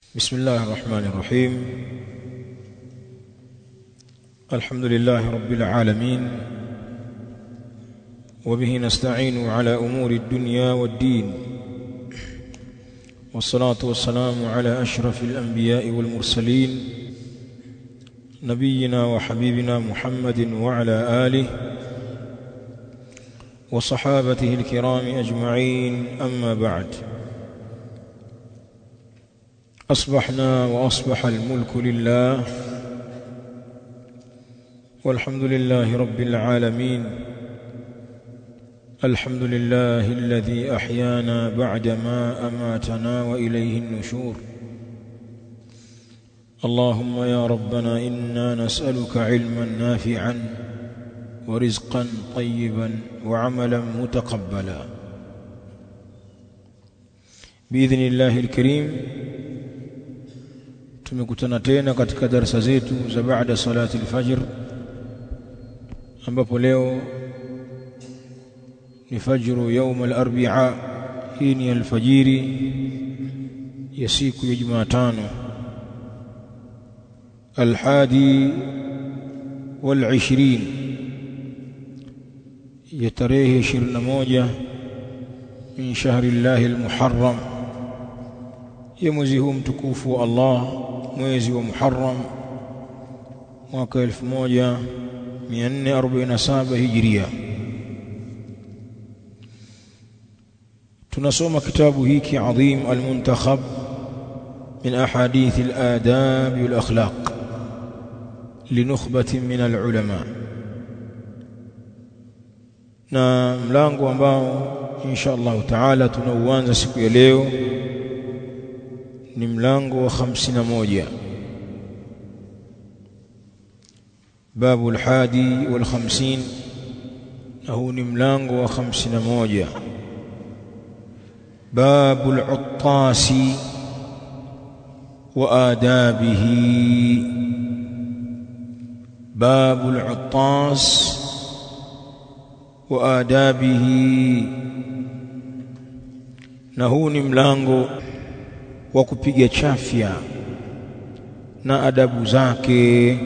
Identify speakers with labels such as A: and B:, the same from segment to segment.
A: بسم الله الرحمن الرحيم. الحمد لله رب العالمين، وبه نستعين على أمور الدنيا والدين، والصلاة والسلام على أشرف الأنبياء والمرسلين نبينا وحبيبنا محمد وعلى آله وصحابته الكرام أجمعين. أما بعد، أصبحنا وأصبح الملك لله، والحمد لله رب العالمين. الحمد لله الذي أحيانا بعدما أماتنا وإليه النشور. اللهم يا ربنا إنا نسألك علما نافعا ورزقا طيبا وعملا متقبلا بإذن الله الكريم. Tumekutana tena katika darasa zetu za baada salati al-fajr, ambapo leo ni fajru يوم الأربعاء. Hii ni alfajiri ya siku ya Jumatano, الحادي والعشرين ya tarehe 21 min shahri الله المحرم, ya mwezi huu mtukufu wa Allah, mwezi wa Muharram mwaka 1447 Hijria. Tunasoma kitabu hiki adhim al-muntakhab min ahadith al-adab wal-akhlaq linukhbatin min al-ulama, na mlango ambao insha Allah taala tunauanza siku ya leo ni mlango wa 51, babu al-hadi wal-50, na huu ni mlango wa 51. babu al-uttasi wa adabihi, babu al-uttas wa adabihi, na huu ni mlango wa kupiga chafya na adabu zake.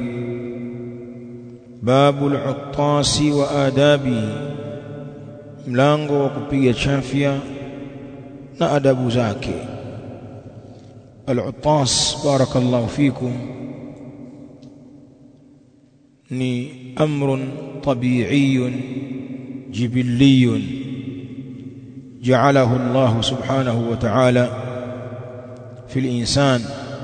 A: babu al-uttasi wa adabi, mlango wa kupiga chafya na adabu zake. Al-uttas, barakallahu fikum, ni amrun tabi'iyyun jibiliyyun ja'alahu Allah subhanahu wa ta'ala في الإنسان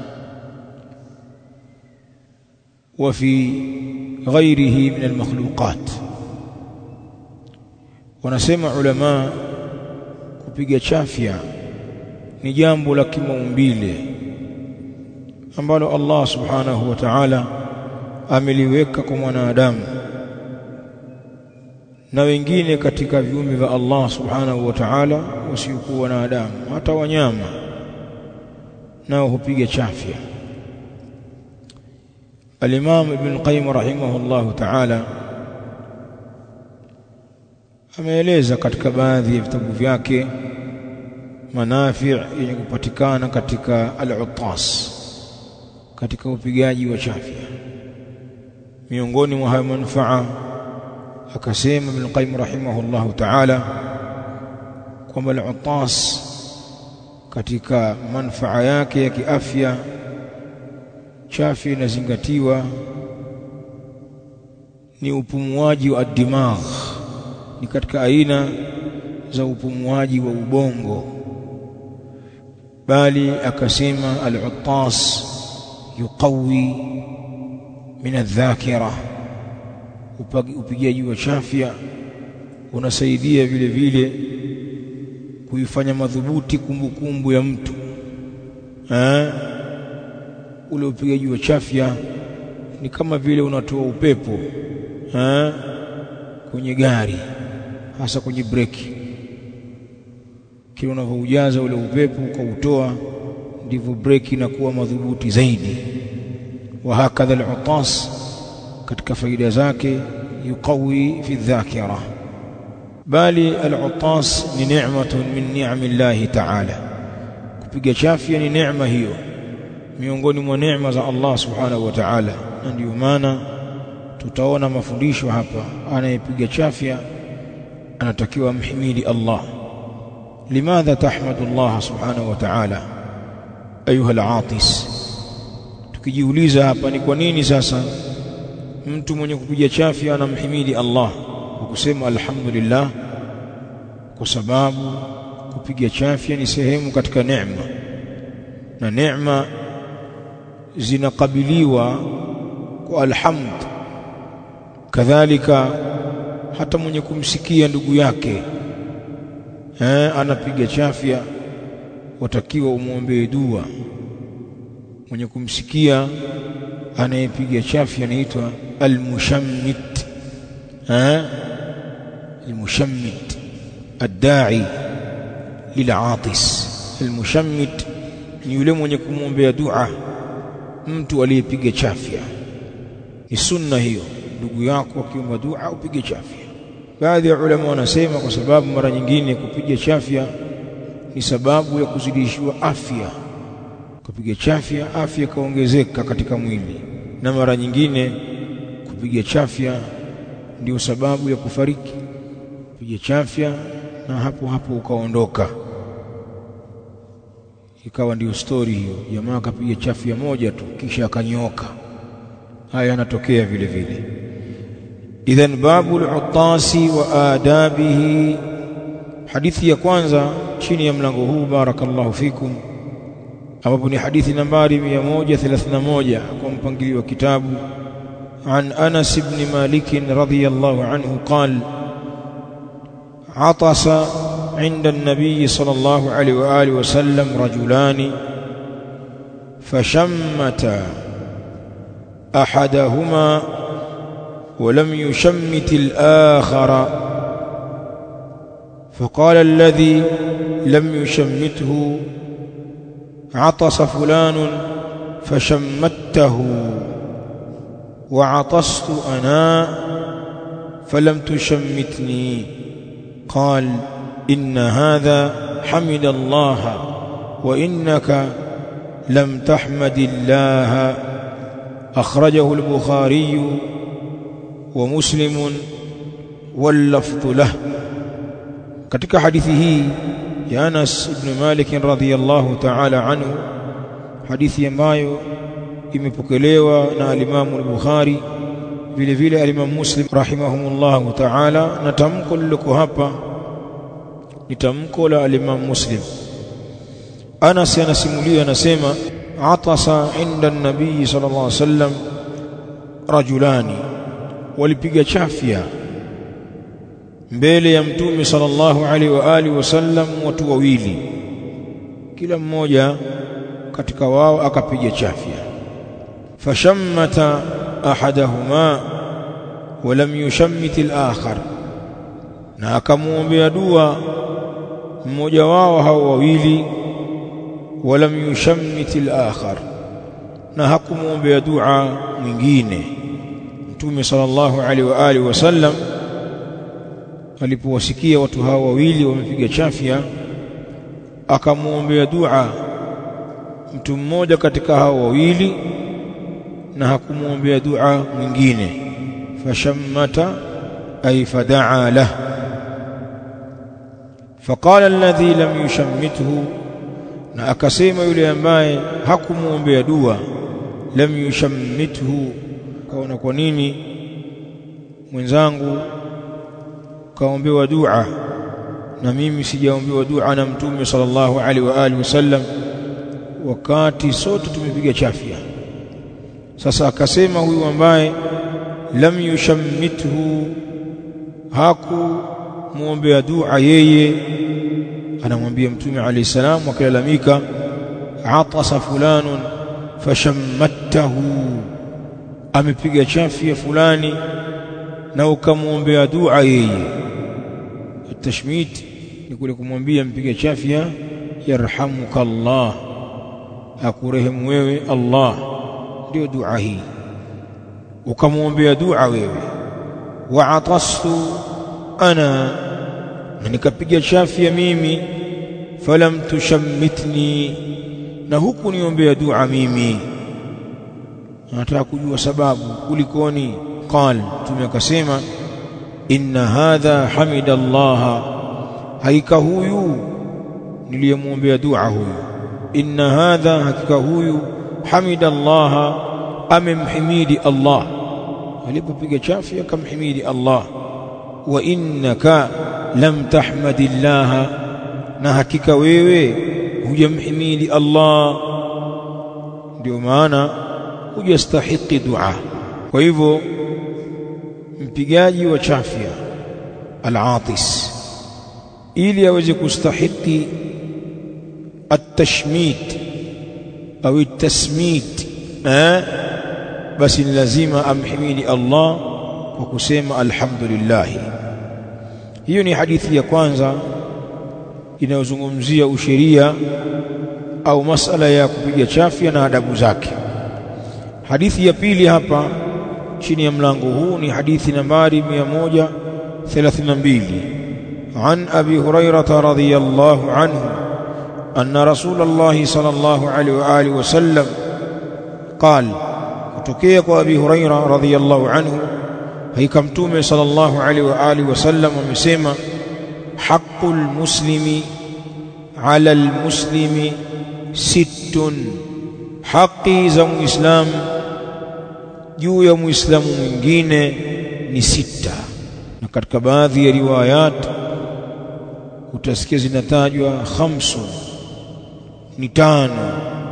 A: وفي غيره من المخلوقات. Wanasema ulama, kupiga chafya ni jambo la kimaumbile ambalo Allah subhanahu wa ta'ala ameliweka kwa mwanadamu na wengine katika viumbe vya Allah subhanahu wa ta'ala wasiokuwa wanadamu, hata wanyama nao hupiga chafya. Al-Imam Ibn Qayyim rahimahullahu ta'ala ameeleza katika baadhi ya vitabu vyake manafi' yenye kupatikana katika al-uttas, katika upigaji wa chafya. Miongoni mwa hayo manufaa, akasema Ibn Qayyim rahimahullahu ta'ala kwamba al-uttas katika manufaa yake ya kiafya, chafya inazingatiwa ni upumuaji wa dimagh, ni katika aina za upumuaji wa ubongo. Bali akasema al-uttas yuqawi min adh-dhakira, upigaji wa chafya unasaidia vile vile kuifanya madhubuti kumbukumbu ya mtu. Ule upigaji wa chafya ni kama vile unatoa upepo kwenye gari, hasa kwenye breki. Kile unavyojaza ule upepo ukautoa, ndivyo breki inakuwa madhubuti zaidi. Wa hakadha al-uttas, katika faida zake, yuqawi fi dhakira. Bali al-uttas ni ni'matun min ni'amillahi ta'ala, kupiga chafya ni neema hiyo miongoni mwa neema za Allah subhanahu wa ta'ala. Na ndio maana tutaona mafundisho hapa, anayepiga chafya anatakiwa mhimidi Allah. Limadha tahmadu Allah subhanahu wa ta'ala ayuha al-atis? Tukijiuliza hapa ni kwa nini sasa mtu mwenye kupiga chafya anamhimidi Allah kwa kusema alhamdulillah? Kwa sababu kupiga chafya ni sehemu katika neema, na neema zinakabiliwa kwa alhamd. Kadhalika hata mwenye kumsikia ndugu yake anapiga chafya, watakiwa umuombee dua. Mwenye kumsikia anayepiga chafya anaitwa al-mushammit, al-mushammit ad-da'i lil-atis. Al-mushammit ni yule mwenye kumwombea dua mtu aliyepiga chafya. Ni sunna hiyo, ndugu yako akiomba dua upige chafya. Baadhi ya ulama wanasema kwa sababu mara nyingine kupiga chafya ni sababu ya kuzidishiwa afya. Kupiga chafya afya kaongezeka katika mwili, na mara nyingine kupiga chafya ndio sababu ya kufariki. Kupiga chafya na hapo hapo ukaondoka, ikawa ndio story hiyo. Jamaa kapiga chafya moja tu kisha akanyoka. Haya yanatokea vile vile. Idhan babul utasi wa adabihi. Hadithi ya kwanza chini ya mlango huu, barakallahu fikum, ambapo ni hadithi nambari 131 kwa mpangilio wa kitabu. An Anas ibn Malik radhiyallahu anhu qala atasa inda an-nabiy sallallahu alayhi wa alihi wa sallam rajulani fashammata أحدهما ولم يشمت الآخر، فقال الذي لم يشمته عطس فلان فشمته وعطست أنا فلم تشمتني. قال إن هذا حمد الله وإنك لم تحمد الله. أخرجه البخاري ومسلم واللفظ له. katika hadithi hii ya Anas ibn Malik radhiyallahu ta'ala anhu, hadithi ambayo imepokelewa na al-Imam al-Bukhari vile vile al-Imam Muslim rahimahumullah ta'ala, na tamko liko hapa ni tamko la al-Imam Muslim. Anas anasimulia, anasema atasa inda an-nabii sallallahu alaihi wasallam rajulani, walipiga chafya mbele ya mtume sallallahu alaihi wa alihi wasallam watu wawili, kila mmoja katika wao akapiga chafya. Fashammata ahadahuma wa lam yushammit al-akhar, na akamuombea dua mmoja wao hao wawili, walam yushammit al-akhar, na hakumuombea dua mwingine. Mtume sallallahu alaihi wa alihi wasallam alipowasikia watu hao wawili wamepiga chafya, akamuombea dua mtu mmoja katika hao wawili na hakumuombea dua mwingine. Fashammata ay fadaa lahu. Faqala alladhi lam yushammithu, na akasema yule ambaye hakumuombea dua, lam yushammithu, kaona kwa nini mwenzangu kaombewa dua na mimi sijaombewa dua na mtume sallallahu alaihi wa alihi wasallam, wakati sote tumepiga chafya. Sasa akasema huyu ambaye lam yushammithu, hakumuombea dua yeye, anamwambia mtume alayhi salam, akilalamika, atasa fulanun fashammattahu, amepiga chafya fulani na ukamwombea dua yeye. Tashmit ni kule kumwambia mpiga chafya, yarhamuka Allah, akurehemu wewe Allah, ndio dua hii. Ukamwombea dua wewe. Wa atastu ana, na nikapiga chafya mimi, falam tushammitni, na huku niombea dua mimi. Nataka kujua sababu kulikoni. Qal, Mtume akasema inna hadha hamidallaha, hakika huyu niliyemuombea dua huyu, inna hadha, hakika huyu hamidallaha, amemhimidi Allah. Alipopiga chafi akamhimidi Allah. Wa innaka lam tahmadillaha, na hakika wewe hujamhimidi Allah, ndio maana hujastahiki dua. Kwa hivyo mpigaji wa chafia al-atis, ili aweze kustahiki at-tashmit au at-tasmit, basi ni lazima amhimidi Allah kwa kusema alhamdulillah. Hiyo ni hadithi ya kwanza inayozungumzia usheria au masala ya kupiga chafia na adabu zake. Hadithi ya pili hapa chini ya mlango huu ni hadithi nambari 132. An Abi Hurairah radhiyallahu anhu anna Rasulullah sallallahu alaihi wa alihi wasallam qala, kutokea kwa Abi Hurairah radhiyallahu anhu, hakika Mtume sallallahu alaihi wa alihi wasallam amesema, haqqul muslimi ala almuslimi sittun, haki za muislamu juu ya muislamu mwingine ni sita. Na katika baadhi ya riwayat utasikia zinatajwa khamsu, ni tano,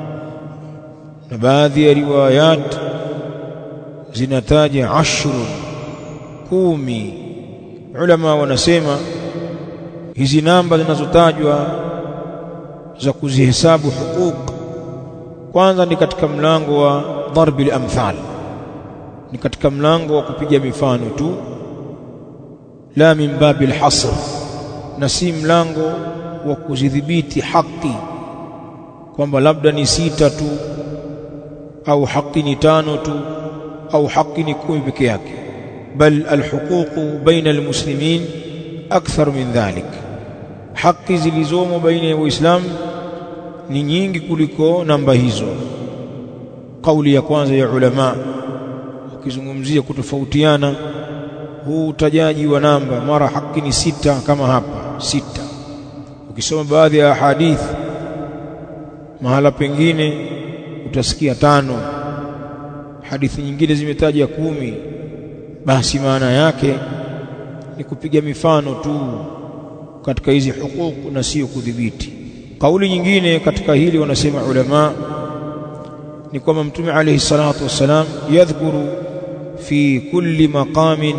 A: na baadhi ya riwayat zinataja ashru, 10. Ulama wanasema hizi namba zinazotajwa za kuzihesabu huquq, kwanza ni katika mlango wa darbil amthal, ni katika mlango wa kupiga mifano tu, la min babil hasr, na si mlango wa kuzidhibiti haki kwamba labda ni 6 tu au haki ni 5 tu au haki ni 10 peke yake, bal alhuquq baina almuslimin akthar min dhalik, haki zilizomo baina ya waislamu ni nyingi kuliko namba hizo. Kauli ya kwanza ya ulama ukizungumzia kutofautiana huu utajaji wa namba, mara haki ni 6 kama hapa 6. Ukisoma baadhi ya hadithi mahala pengine utasikia 5, hadithi nyingine zimetaja 10, basi maana yake ni kupiga mifano tu katika hizi hukuku na sio kudhibiti. Kauli nyingine katika hili wanasema ulama ni kwamba Mtume alayhi salatu wassalam yadhkuru fi kulli maqamin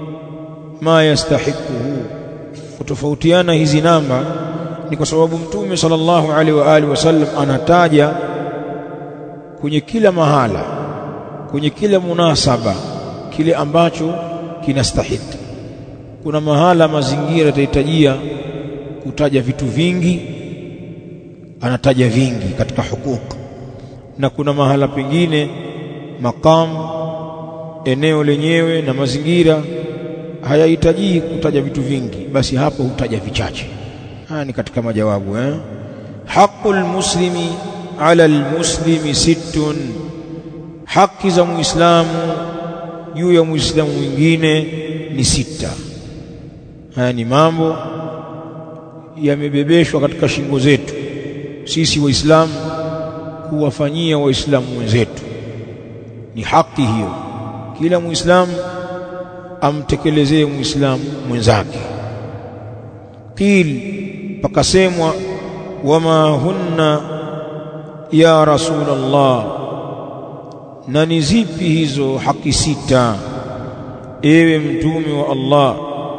A: ma yastahiquhu. Kutofautiana hizi namba ni kwa sababu Mtume sallallahu alaihi wa alihi wasallam anataja kwenye kila mahala, kwenye kila munasaba kile ambacho kinastahiki. Kuna mahala mazingira yatahitajia kutaja vitu vingi, anataja vingi katika hukuku, na kuna mahala pengine maqam, eneo lenyewe na mazingira hayahitaji kutaja vitu vingi, basi hapo hutaja vichache. Haya ni katika majawabu. Haqqul muslimi ala almuslimi sittun, haki za muislamu juu ya muislamu mwingine ni 6. Haya ni mambo yamebebeshwa katika shingo zetu sisi waislamu kuwafanyia waislamu wenzetu. Ni haki hiyo, kila muislamu amtekelezee muislamu mwenzake. Qil, pakasemwa wama hunna ya Rasulullah, na ni zipi hizo haki 6 ewe mtume wa Allah?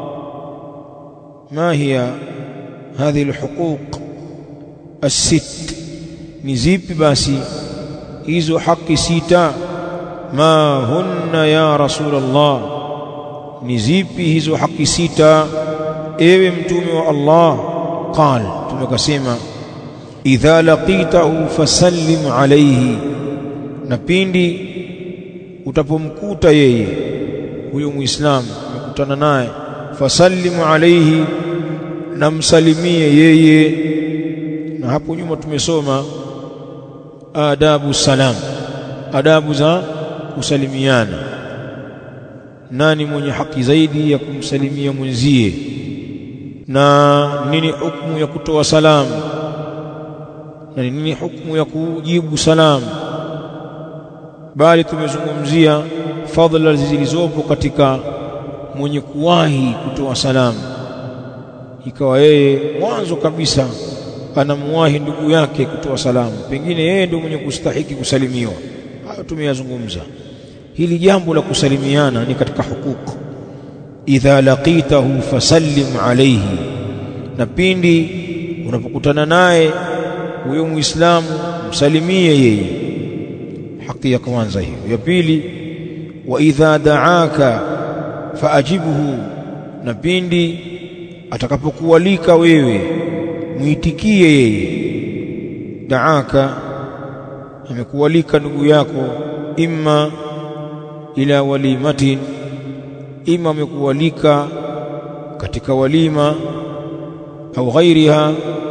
A: Ma hiya hadhihi alhuquq as-sitt, ni zipi basi hizo haki 6? Ma hunna ya Rasulullah, ni zipi hizo haki 6 ewe mtume wa Allah? Qal, tumekasema idha laqitahu fasallim alayhi, na pindi utapomkuta yeye huyo muislamu umekutana naye, fasallimu alayhi, namsalimie yeye. Na hapo nyuma tumesoma adabu salam, adabu za kusalimiana. Nani mwenye haki zaidi ya kumsalimia mwenzie, na nini hukumu ya kutoa salamu, na nini hukumu ya kujibu salamu. Bali tumezungumzia fadhila zilizopo katika mwenye kuwahi kutoa salamu, ikawa yeye mwanzo kabisa anamwahi ndugu yake kutoa salamu, pengine yeye ndio mwenye kustahiki kusalimiwa. Hayo tumeyazungumza. Hili jambo la kusalimiana ni katika hukuku. Idha laqitahu fasallim alayhi, na pindi unapokutana naye huyo Muislamu msalimie yeye. Haki ya kwanza hiyo. Ya pili, wa idha da'aka faajibhu, na pindi atakapokualika wewe muitikie yeye. Da'aka, amekualika ndugu yako, imma ila walimatin, ima amekualika katika walima au ghairiha,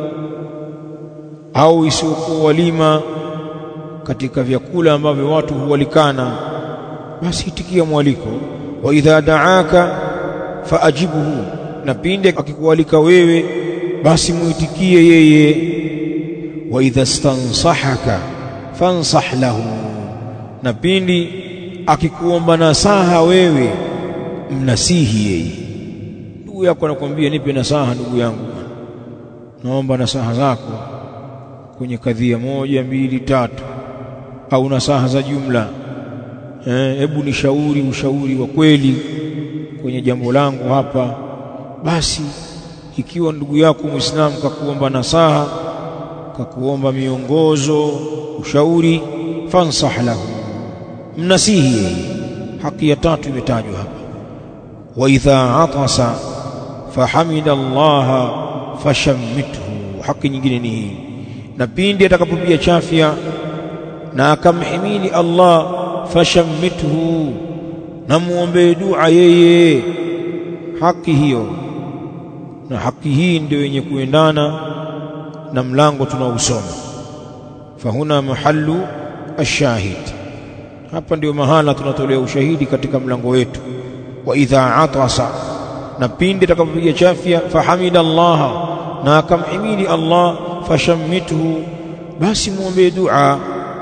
A: au isiyokuwa walima, katika vyakula ambavyo watu hualikana, basi itikia mwaliko. Wa idha da'aka faajibhu, na pindi akikualika wewe basi muitikie yeye. Wa idha stansahaka fansah lahu, na pindi akikuomba nasaha wewe mnasihi yeye. Ndugu yako anakuambia nipe nasaha ndugu yangu, naomba nasaha zako kwenye kadhia 1 2 3, au nasaha za jumla, hebu nishauri ushauri wa kweli kwenye jambo langu hapa. Basi ikiwa ndugu yako Muislamu kakuomba nasaha, kakuomba miongozo, ushauri, fansah lahu, mnasihi. Haki ya tatu imetajwa hapa. Wa idha atasa fahamida Allah fashammithu, haki nyingine ni hii. Na pindi atakapopiga chafya na akamhimidi Allah, fashammithu, na muombe dua yeye. Haki hiyo, na haki hii ndio yenye kuendana na mlango tunausoma. Fahuna mahallu ashahid, hapa ndio mahala tunatolea ushahidi katika mlango wetu. Wa idha atasa, na pindi atakapopiga chafya, fahamida Allah, na akamhimidi Allah, fashammithu, basi muombe dua.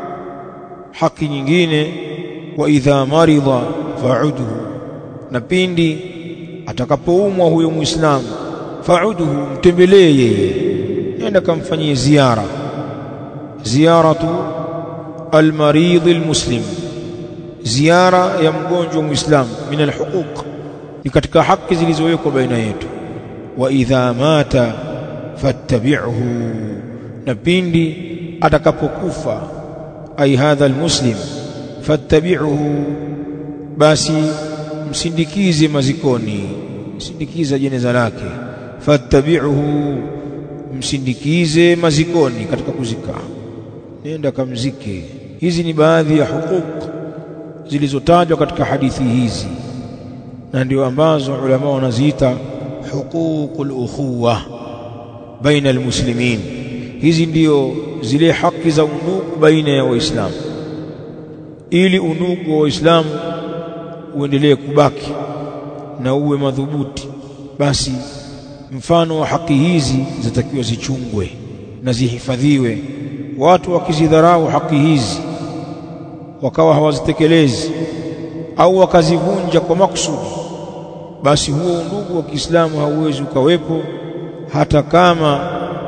A: Haki nyingine, wa idha marida fa'udhu, na pindi atakapoumwa huyo Muislamu, fa'udhu, mtembelee yeye, nenda kamfanyie ziara. Ziyaratu almarid almuslim, ziara ya mgonjwa Muislamu, min alhuquq, ni katika haki zilizowekwa baina yetu. Wa idha mata fattabi'hu, na pindi atakapokufa ay hadha almuslim, fattabi'hu, basi msindikize mazikoni, msindikiza jeneza lake. Fattabi'hu, msindikize mazikoni, katika kuzika, nenda kamzike. Hizi ni baadhi ya huquq zilizotajwa katika hadithi hizi, na ndio ambazo ulama wanaziita huququl ukhuwa baina almuslimin. Hizi ndio zile haki za undugu baina ya Waislamu. Ili undugu wa Waislamu uendelee kubaki na uwe madhubuti, basi mfano wa haki hizi zitakiwa zichungwe na zihifadhiwe. Watu wakizidharau haki hizi, wakawa hawazitekelezi au wakazivunja kwa makusudi, basi huo undugu wa Kiislamu hauwezi ukawepo, hata kama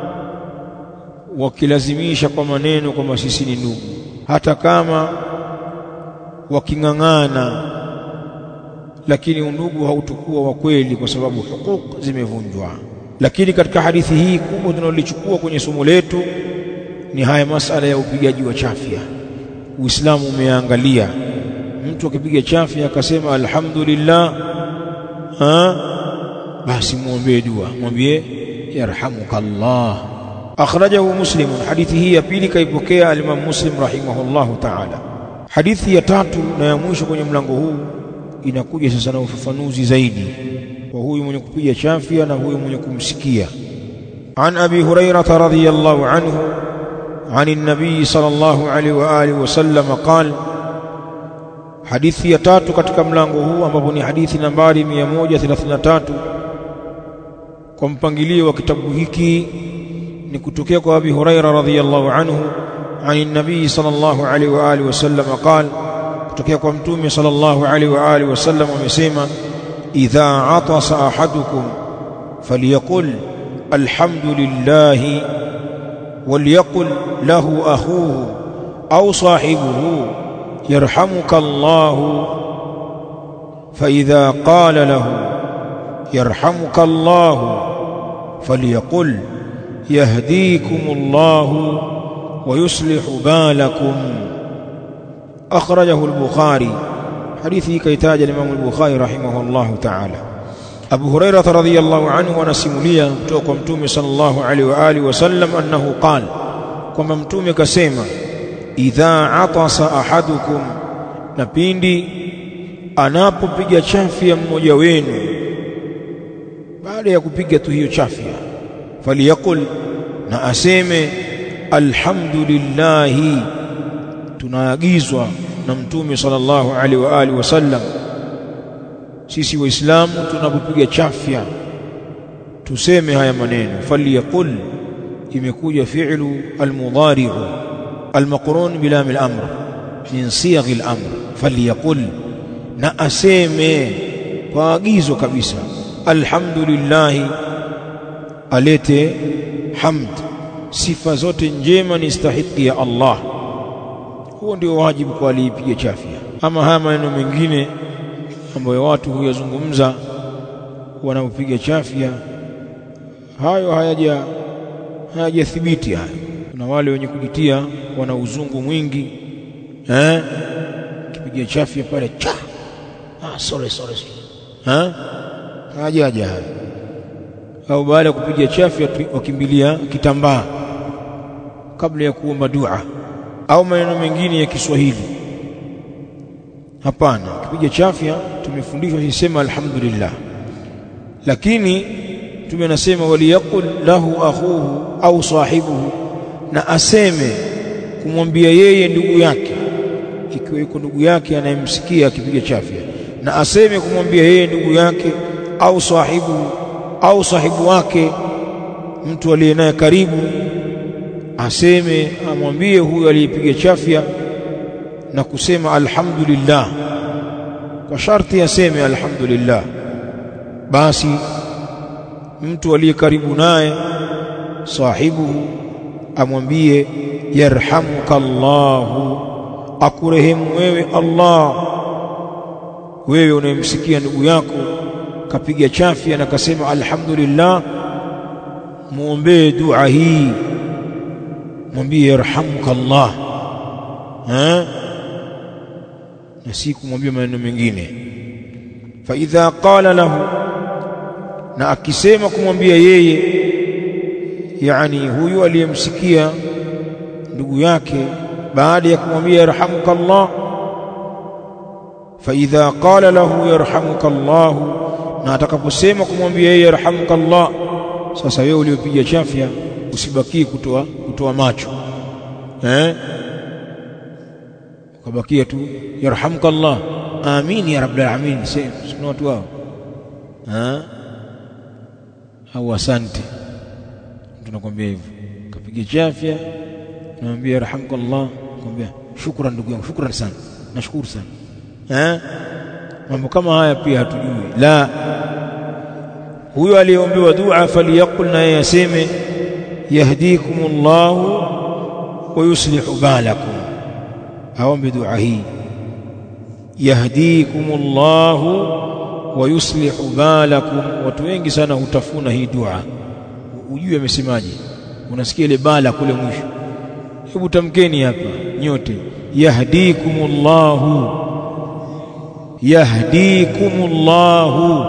A: wakilazimisha kwa maneno kwamba sisi ni ndugu, hata kama waking'ang'ana, lakini undugu hautokuwa wa kweli, kwa sababu huquq zimevunjwa. Lakini katika hadithi hii kubwa tunalichukua kwenye somo letu ni haya masala ya upigaji wa chafya. Uislamu umeangalia mtu akipiga chafya akasema alhamdulillah, basi muombe dua, mwambie yarhamukallah. Akhrajahu Muslim, hadithi hii ya pili kaipokea al-Imam Muslim rahimahullahu ta'ala. Hadithi ya tatu na ya mwisho kwenye mlango huu inakuja sasa na ufafanuzi zaidi kwa huyu mwenye kupiga chafya na huyu mwenye kumsikia. An Abi Hurairah radhiyallahu anhu عن النبي صلى الله عليه وآله وسلم قال hadithi ya tatu katika mlango huu ambapo ni hadithi nambari 133 kwa mpangilio wa kitabu hiki ni kutokea kwa Abi Huraira radhiyallahu anhu ani nabii sallallahu alaihi wa alihi wasallam qala kutokea kwa mtume sallallahu alaihi wa alihi wasallam amesema idha atasa ahadukum falyaqul alhamdulillah وليقل له أخوه أو صاحبه يرحمك الله فإذا قال له يرحمك الله فليقل يهديكم الله ويصلح بالكم أخرجه البخاري حديثي كيتاج الإمام البخاري رحمه الله تعالى أبو هريرة رضي الله عنه ونسمليا توقع متومي صلى الله عليه وآله وسلم أنه قال كما متومي كسيما إذا عطس أحدكم نبيندي anapopiga chafya mmoja wenu baada ya kupiga tu hiyo chafya faliyakul na aseme alhamdulillah tunaagizwa na mtume sallallahu alaihi wa alihi wasallam sisi waislamu tunapopiga chafya tuseme haya maneno faliyakul imekuja fi'lu almudari'u almaqrun bilam al-amr min siyagh al-amr faliyakul na aseme kwa agizo kabisa alhamdulillah alete hamd sifa zote njema ni stahiki ya Allah huo ndio wajibu kwa aliyepiga chafya ama haya maneno mengine ambayo watu huyazungumza wanaopiga chafya hayo hayajathibiti hayo kuna wale wenye kujitia wana uzungu mwingi kipiga chafya pale cha sorry hajaja au baada ya kupiga chafya wakimbilia kitambaa kabla ya kuomba dua au maneno mengine ya Kiswahili hapana kipiga chafya tumefundishwa sisema alhamdulillah lakini tumenasema waliyaqul lahu akhuhu au sahibuhu na aseme kumwambia yeye ndugu yake ikiwa yuko ndugu yake anayemsikia akipiga chafya na aseme kumwambia yeye ndugu yake au sahibu au sahibu wake mtu aliye naye karibu aseme amwambie huyo aliyepiga chafya na kusema alhamdulillah kwa sharti aseme alhamdulillah basi mtu aliye karibu naye sahibuhu amwambie yarhamukallahu akurehemu wewe Allah wewe unayemsikia ndugu yako kapiga chafya na kasema alhamdulillah muombe dua hii mwambie yarhamukallah na si kumwambia maneno mengine fa idha qala lahu na akisema kumwambia yeye yani huyu aliyemsikia ndugu yake baada ya kumwambia yarhamukallah fa idha qala lahu yarhamukallah na atakaposema kumwambia yeye yarhamukallah sasa wewe uliopiga chafya usibaki kutoa macho ukabakia tu yarhamukallah amin ya rabbil alamin sio watu wao au asante tunakwambia hivyo kapiga chafya tunamwambia yarhamukallah kumwambia shukrani ndugu yangu shukrani sana nashukuru sana mambo kama haya pia hatujui la huyo aliyeombewa dua faliyaqul na yaseme yahdikumullahu wa yuslihu balakum aombe dua hii yahdikumullahu wa yuslihu balakum watu wengi sana hutafuna hii dua ujue amesemaje unasikia ile bala kule mwisho hebu tamkeni hapa nyote yahdikumullahu yahdikumullahu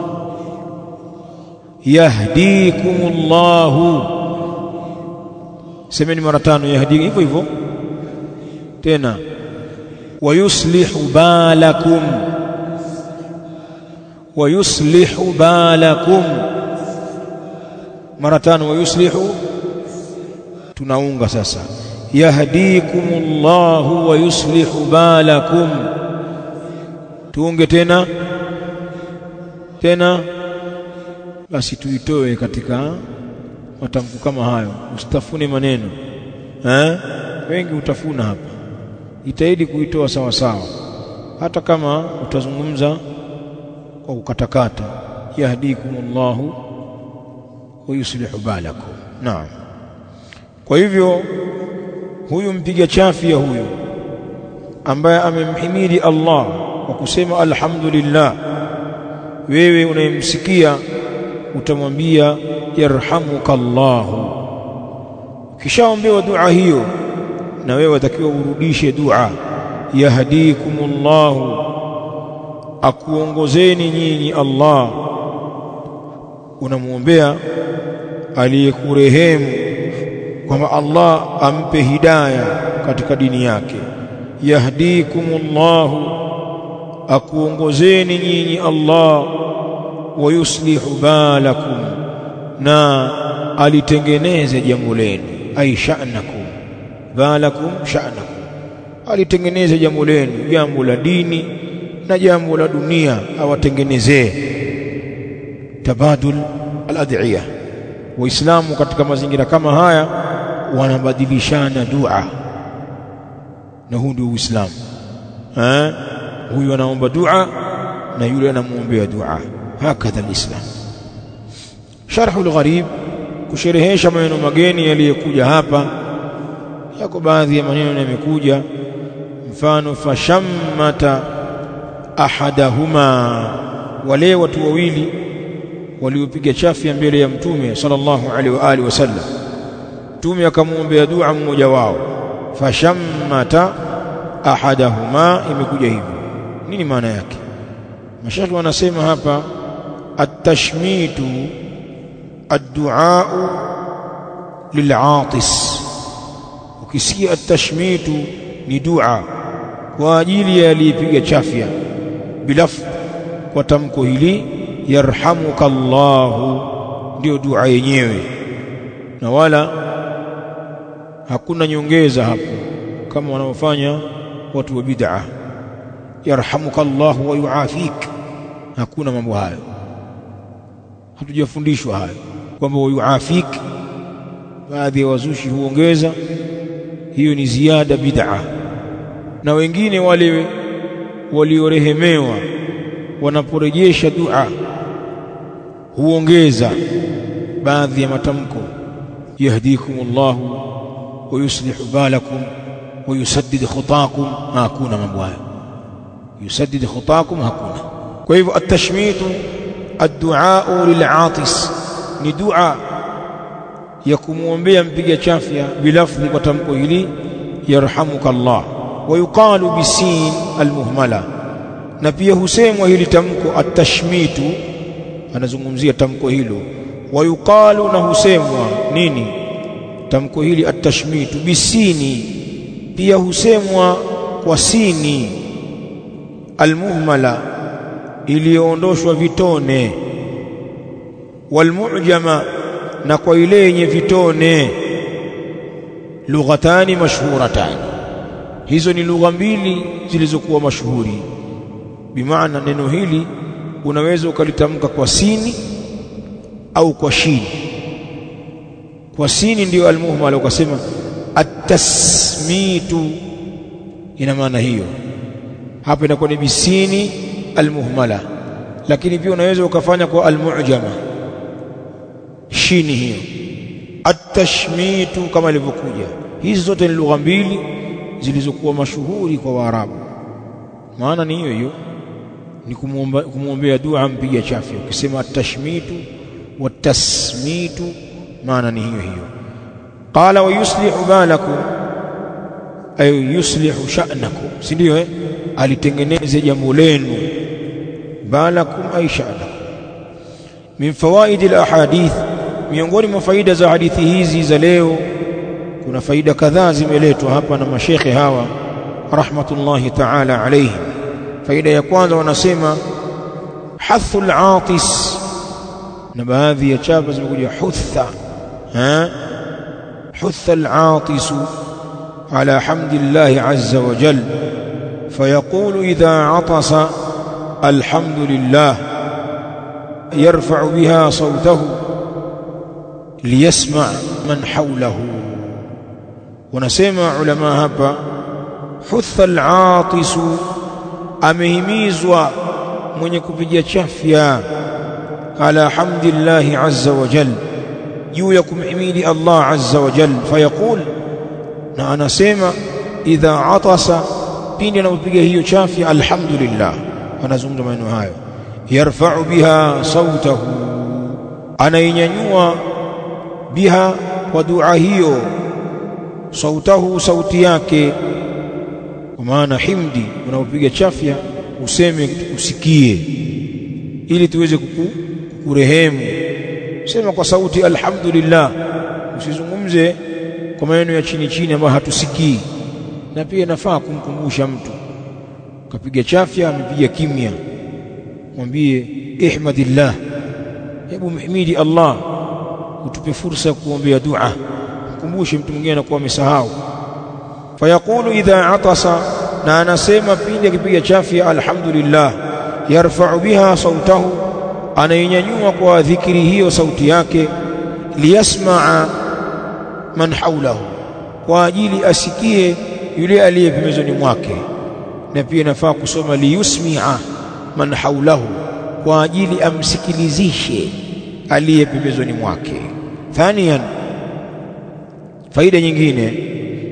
A: yahdikumullahu semeni mara tano yahdi hivyo hivyo tena wayuslihu balakum wayuslihu balakum mara tano wayuslihu tunaunga sasa yahdikumullahu wa yuslihu balakum. Tuunge tena basi tuitoe katika matamko kama hayo, usitafune maneno wengi utafuna hapa. Itaidi kuitoa sawa sawa, hata kama utazungumza kwa kukatakata. Yahdikumullahu wa yuslihu balakum. Naam. Kwa hivyo huyu mpiga chafia huyu ambaye amemhimidi Allah kwa kusema alhamdulillah, wewe unayemsikia utamwambia yarhamukallahu. Ukishaombewa dua hiyo, na wewe watakiwa urudishe dua yahdikumullahu, akuongozeni nyinyi Allah. Unamuombea aliyekurehemu kwamba Allah ampe hidayah katika dini yake. Yahdikumullahu, akuongozeni nyinyi Allah, wa yuslihu balakum, na alitengeneze jambo lenu. Ay sha'nakum, balakum sha'nakum, alitengeneze jambo lenu, jambo la dini na jambo la dunia awatengenezee. Tabadul al-ad'iyah. Waislamu katika mazingira kama haya wanabadilishana dua, na huu ndio Uislamu. Huyu anaomba dua na yule anamuombea dua. Hakadha al-Islam. Sharh al-Gharib, kusherehesha maneno mageni yaliyokuja hapa. Yako baadhi ya maneno yamekuja, mfano fashammata ahadahuma, wale watu wawili waliopiga chafya mbele ya Mtume sallallahu alaihi wa alihi wasallam. Mtume akamuombea dua mmoja wao, fashammata ahadahuma, imekuja hivyo. Nini maana yake? Mashaka wanasema hapa at-tashmitu ad-du'a lil'atis. Ukisikia at-tashmitu ni dua kwa ajili ya aliyepiga chafya, bilaf, kwa tamko hili yarhamukallahu, ndio dua yenyewe, na wala hakuna nyongeza hapo kama wanaofanya watu wa bid'a. Yarhamukallahu wa yuafik, hakuna mambo hayo, hatujafundishwa hayo kwamba wa yuafik. Baadhi ya wazushi huongeza, hiyo ni ziada bid'a. Na wengine wale waliorehemewa wanaporejesha dua huongeza baadhi ya matamko, yahdikumullahu wa yuslihu balakum wa yusaddid khutakum. Hakuna mambo hayo, yusaddid khutakum hakuna. Kwa hivyo at-tashmitu ad-du'a lil'atis ni dua ya kumuombea mpiga chafya bilafzi, kwa tamko hili yarhamukallah. Wa yuqalu bisin al-muhmala, na pia husemwa hili tamko at-tashmitu, anazungumzia tamko hilo. Wa yuqalu, na husemwa nini tamko hili at-tashmitu bisini, pia husemwa kwa sini al-muhmala, iliyoondoshwa vitone. Walmu'jama, na kwa ile yenye vitone. Lughatani mashhuratani, hizo ni lugha mbili zilizokuwa mashuhuri. Bimaana neno hili unaweza ukalitamka kwa sini au kwa shini. Kwa sini ndio al-muhmala, ukasema at-tasmitu, ina maana hiyo. Hapa inakuwa ni bisini al-muhmala. Lakini pia unaweza ukafanya kwa al-mu'jama, shini hiyo, at-tashmitu kama ilivyokuja. Hizi zote ni lugha mbili zilizokuwa mashuhuri kwa Waarabu. Maana ni hiyo hiyo, ni kumuombea dua mpiga chafya. Ukisema at-tashmitu wa tasmitu, maana ni hiyo hiyo. Qala wa yuslihu balakum, ay yuslihu sha'nakum, si ndio? Alitengeneze jambo lenu. Balakum ay sha'nakum. Min fawaid al-ahadith, miongoni mwa faida za hadithi hizi za leo, kuna faida kadhaa zimeletwa hapa na mashekhe hawa rahmatullahi ta'ala alayhim. Faida ya kwanza wanasema hathul atis, na baadhi ya chapa zimekuja hutha. Hutha al-atis, على حمد الله عز وجل فيقول إذا عطس الحمد لله يرفع بها صوته ليسمع من حوله. ونسمع علماء هبا حث العاطس amehimizwa mwenye kupiga chafya ala hamdillahi azza wa jal, juu ya kumhimidi Allah azza wa jal. Fayaqul, na anasema idha atasa, pindi anapopiga hiyo chafya alhamdulillah, anazungumza maneno hayo. Yarfa'u biha sautahu, anainyanyua biha, kwa dua hiyo, sautahu, sauti yake. Kwa maana himdi, unapopiga chafya useme usikie, ili tuweze kukurehemu. Sema kwa sauti alhamdulillah, usizungumze kwa maneno ya chini chini ambayo hatusikii. Na pia nafaa kumkumbusha mtu kapiga chafya amepiga kimya, mwambie ihmadillah, hebu mhimidi Allah, utupe fursa ya kuombea dua. Mkumbushe mtu mwingine anakuwa amesahau. Fayaqulu idha atasa, na anasema pindi akipiga chafya alhamdulillah, yarfa'u biha sautahu, anainyanyua kwa dhikri hiyo sauti yake, liyasma'a man hawlahu, kwa ajili asikie yule aliye pembezoni mwake. Na pia nafaa kusoma liyusmi'a man hawlahu, kwa ajili amsikilizishe aliye pembezoni mwake. Thaniyan, faida nyingine,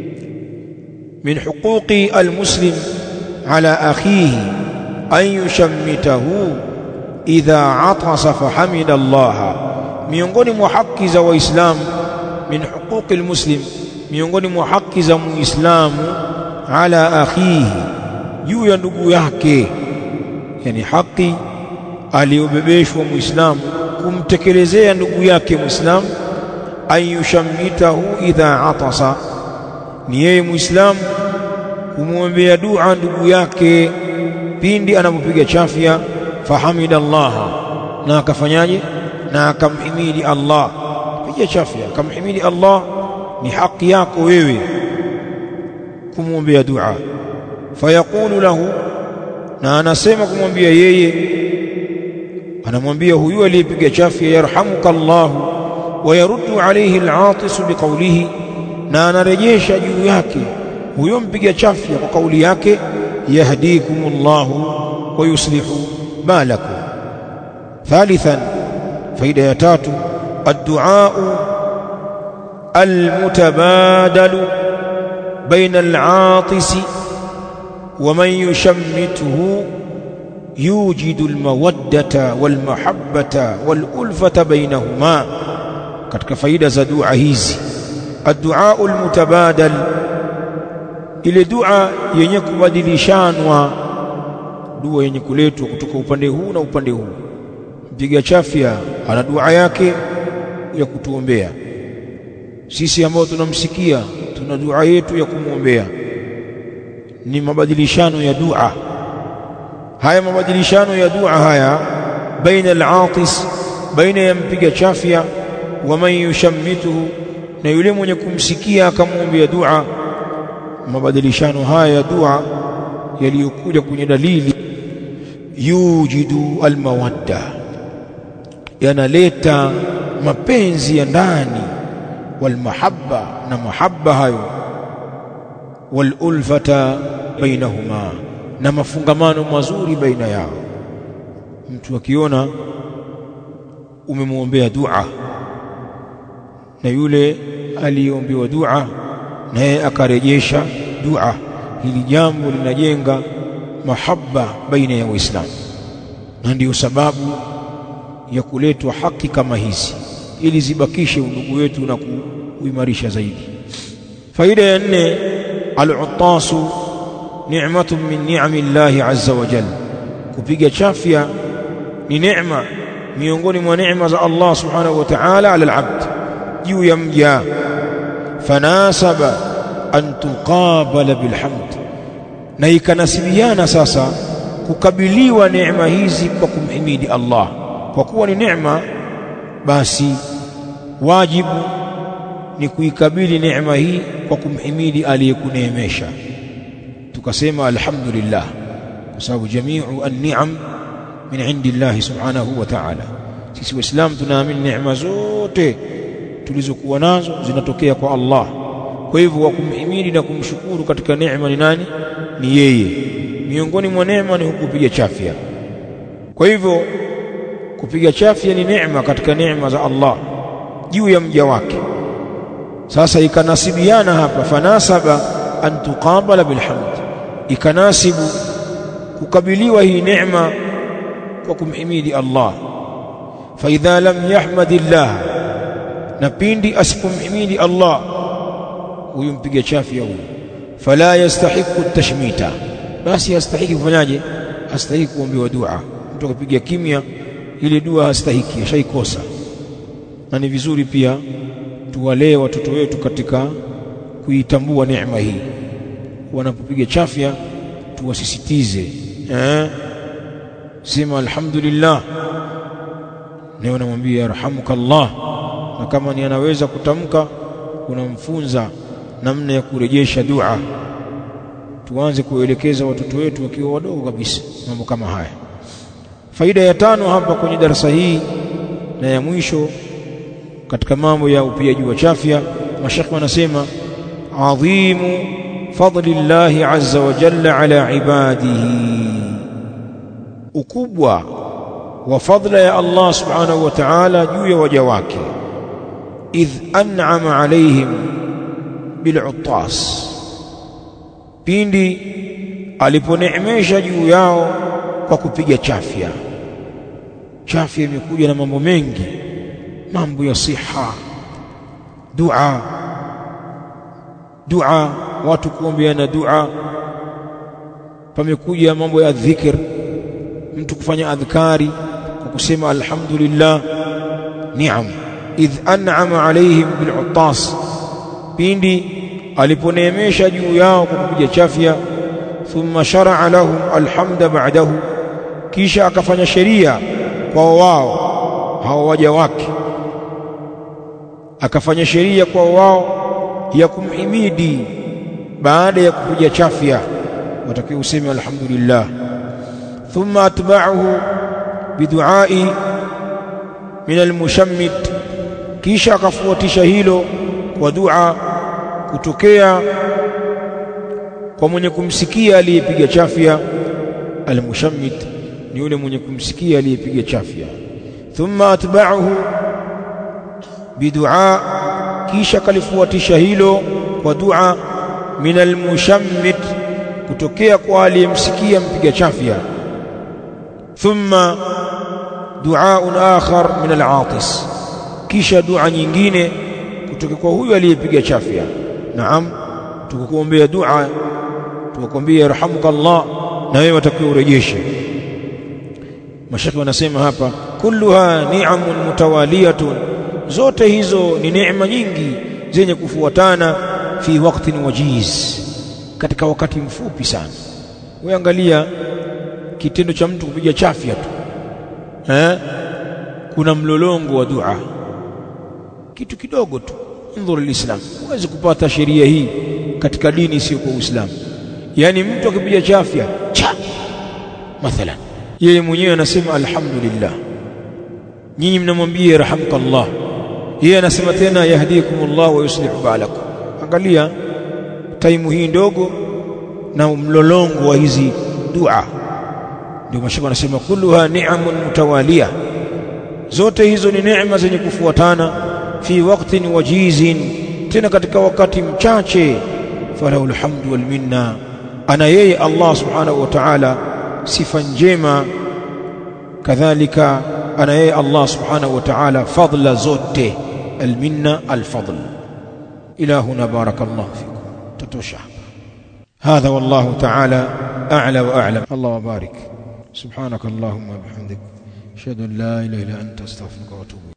A: min huquqi almuslim ala akhihi an yushammitahu idha atasa fahamida Allah. Miongoni mwa haki za Waislamu, min huquqi almuslim, miongoni mwa haki za Muislamu, ala akhihi, juu ya ndugu yake, yani haki aliyobebeshwa Muislamu kumtekelezea ndugu yake Muislamu, an yushammitahu idha atasa, ni yeye Muislamu kumwombea dua ndugu yake pindi anapopiga chafya. Fahamida Allah, na akafanyaje? Na akamhimidi Allah. Piga chafya akamhimidi Allah, ni haki yako wewe kumwombea dua. Fayaqulu lahu, na anasema kumwambia yeye, anamwambia huyu aliyepiga chafya, yarhamuka Allah, wa yaruddu alayhi al-atis biqawlihi, na anarejesha juu yake huyo mpiga chafya kwa kauli yake, yahdikumullahu wa yuslihu balakum. Thalithan, faida ya tatu, ad-du'a al-mutabadalu baina al-'atis wa man yushammituhu yujidu al-mawaddata wal-mahabbata wal-ulfata bainahuma. Katika faida za dua hizi, ad-du'a al-mutabadal, ile dua yenye kubadilishanwa, dua yenye kuletwa kutoka upande huu na upande huu. Mpiga chafya ana dua yake ya kutuombea sisi ambao tunamsikia, tuna dua yetu ya kumwombea. Ni mabadilishano ya dua haya. Mabadilishano ya dua haya baina al-atis, baina ya mpiga chafya, wa man yushammituhu, na yule mwenye kumsikia akamwombea dua. Mabadilishano haya ya dua yaliyokuja kwenye dalili, yujidu almawadda, yanaleta mapenzi ya ndani, walmahabba, na mahabba hayo, walulfata bainahuma, na mafungamano mazuri baina yao. Mtu akiona umemwombea dua na yule aliyeombewa dua naye akarejesha dua, hili jambo linajenga mahaba baina ya Waislamu, na ndiyo sababu ya kuletwa haki kama hizi, ili zibakishe undugu wetu na kuimarisha zaidi. Faida ya nne, al-uttasu ni'matun min ni'amillahi azza wa jalla, kupiga chafya ni neema miongoni mwa neema za Allah subhanahu wa ta'ala ala al-abd, juu ya mja. Fanasaba an tuqabala bilhamd, na ikanasibiana sasa kukabiliwa neema hizi kwa kumhimidi Allah. Kwa kuwa ni neema, basi wajibu ni kuikabili neema hii kwa kumhimidi aliyekuneemesha. Tukasema alhamdulillah, kwa sababu jamiu an-ni'am min indillahi subhanahu wa ta'ala. Sisi Waislamu tunaamini neema zote tulizokuwa nazo zinatokea kwa Allah. Kwa hivyo wa kumhimidi na kumshukuru katika neema ni nani? Ni yeye. Miongoni mwa neema ni kupiga chafya. Kwa hivyo kupiga chafya ni neema katika neema za Allah juu ya mja wake. Sasa ikanasibiana hapa, fanasaba an tuqabala bilhamd, ikanasibu kukabiliwa hii neema kwa kumhimidi Allah. Fa idha lam yahmadillah, na pindi asipomhimidi Allah huyu mpiga chafya huyu, fala yastahiqu at-tashmita, basi hastahiki kufanyaje? Hastahiki kuombewa dua. Mtu akipiga kimya, ile dua hastahiki, ashaikosa. Na ni vizuri pia tuwalee watoto wetu katika kuitambua neema hii. Wanapopiga chafya tuwasisitize, sema alhamdulillah, na unamwambia yarhamukallah, na kama ni anaweza kutamka unamfunza namna ya kurejesha dua. Tuanze kuelekeza watoto wetu wakiwa wadogo kabisa mambo kama haya. Faida ya 5 hapa kwenye darasa hii na ya mwisho katika mambo ya upiaji wa chafya, mashekhi wanasema adhimu fadlillahi azza wa jalla ala ibadihi, ukubwa wa fadla ya Allah subhanahu wa ta'ala juu ya waja wake. Idh an'ama alayhim bil'uttas, pindi aliponeemesha juu yao kwa kupiga chafya. Chafya imekuja na mambo mengi, mambo ya siha, dua, watu kuombeana dua. Pamekuja mambo ya dhikr, mtu kufanya adhkari kwa kusema alhamdulillah. Ni'am, idh an'ama alayhim bil'uttas, pindi aliponeemesha juu yao kwa kupiga chafya. Thumma shar'a lahum alhamda ba'dahu, kisha akafanya sheria kwa wao hao waja wake, akafanya sheria kwa wao ya kumhimidi baada ya kupiga chafya, watakiwa useme alhamdulillah. Thumma atba'ahu bidu'ai min almushammit, kisha akafuatisha hilo kwa dua kutokea kwa mwenye kumsikia aliyepiga chafya. Almushammit ni yule mwenye kumsikia aliyepiga chafya. Thumma atba'ahu bidua, kisha kalifuatisha hilo kwa dua min almushammit, kutokea kwa aliyemsikia mpiga chafya. Thumma du'aun akhar min al'atis, kisha dua nyingine kutoka kwa huyo aliyepiga chafya. Naam, tukukuombea dua, tukukuombea yarhamukallah, na wewe utakiwa urejeshe. Mashaka wanasema hapa kulluha ni'amun mutawaliyatun, zote hizo ni neema nyingi zenye kufuatana, fi waqtin wajiz, katika wakati mfupi sana. Wewe angalia kitendo cha mtu kupiga chafya tu, kuna mlolongo wa dua, kitu kidogo tu. Ndhur alislam, huwezi kupata sheria hii katika dini sio kwa Uislamu. Yani mtu akipiga chafya mathalan, yeye mwenyewe anasema alhamdulillah, nyinyi mnamwambia yarhamukallah, yeye anasema tena yahdikumullah wa yuslihu balakum. Angalia taimu hii ndogo na mlolongo wa hizi dua. Ndio mashaka anasema kulluha ni'amun mutawaliya, zote hizo ni neema zenye kufuatana, fi waqtin wajizin, tena katika wakati mchache. Falahu alhamdu wal minna, ana yeye Allah subhanahu wa ta'ala sifa njema, kadhalika ana yeye Allah subhanahu wa ta'ala fadla zote, alminna alfadl. Ilahuna barakallahu fikum, tatosha. هذا والله تعالى أعلى وأعلم. الله وبارك. سبحانك اللهم وبحمدك، أشهد أن لا إله إلا أنت، أستغفرك وأتوب إليك.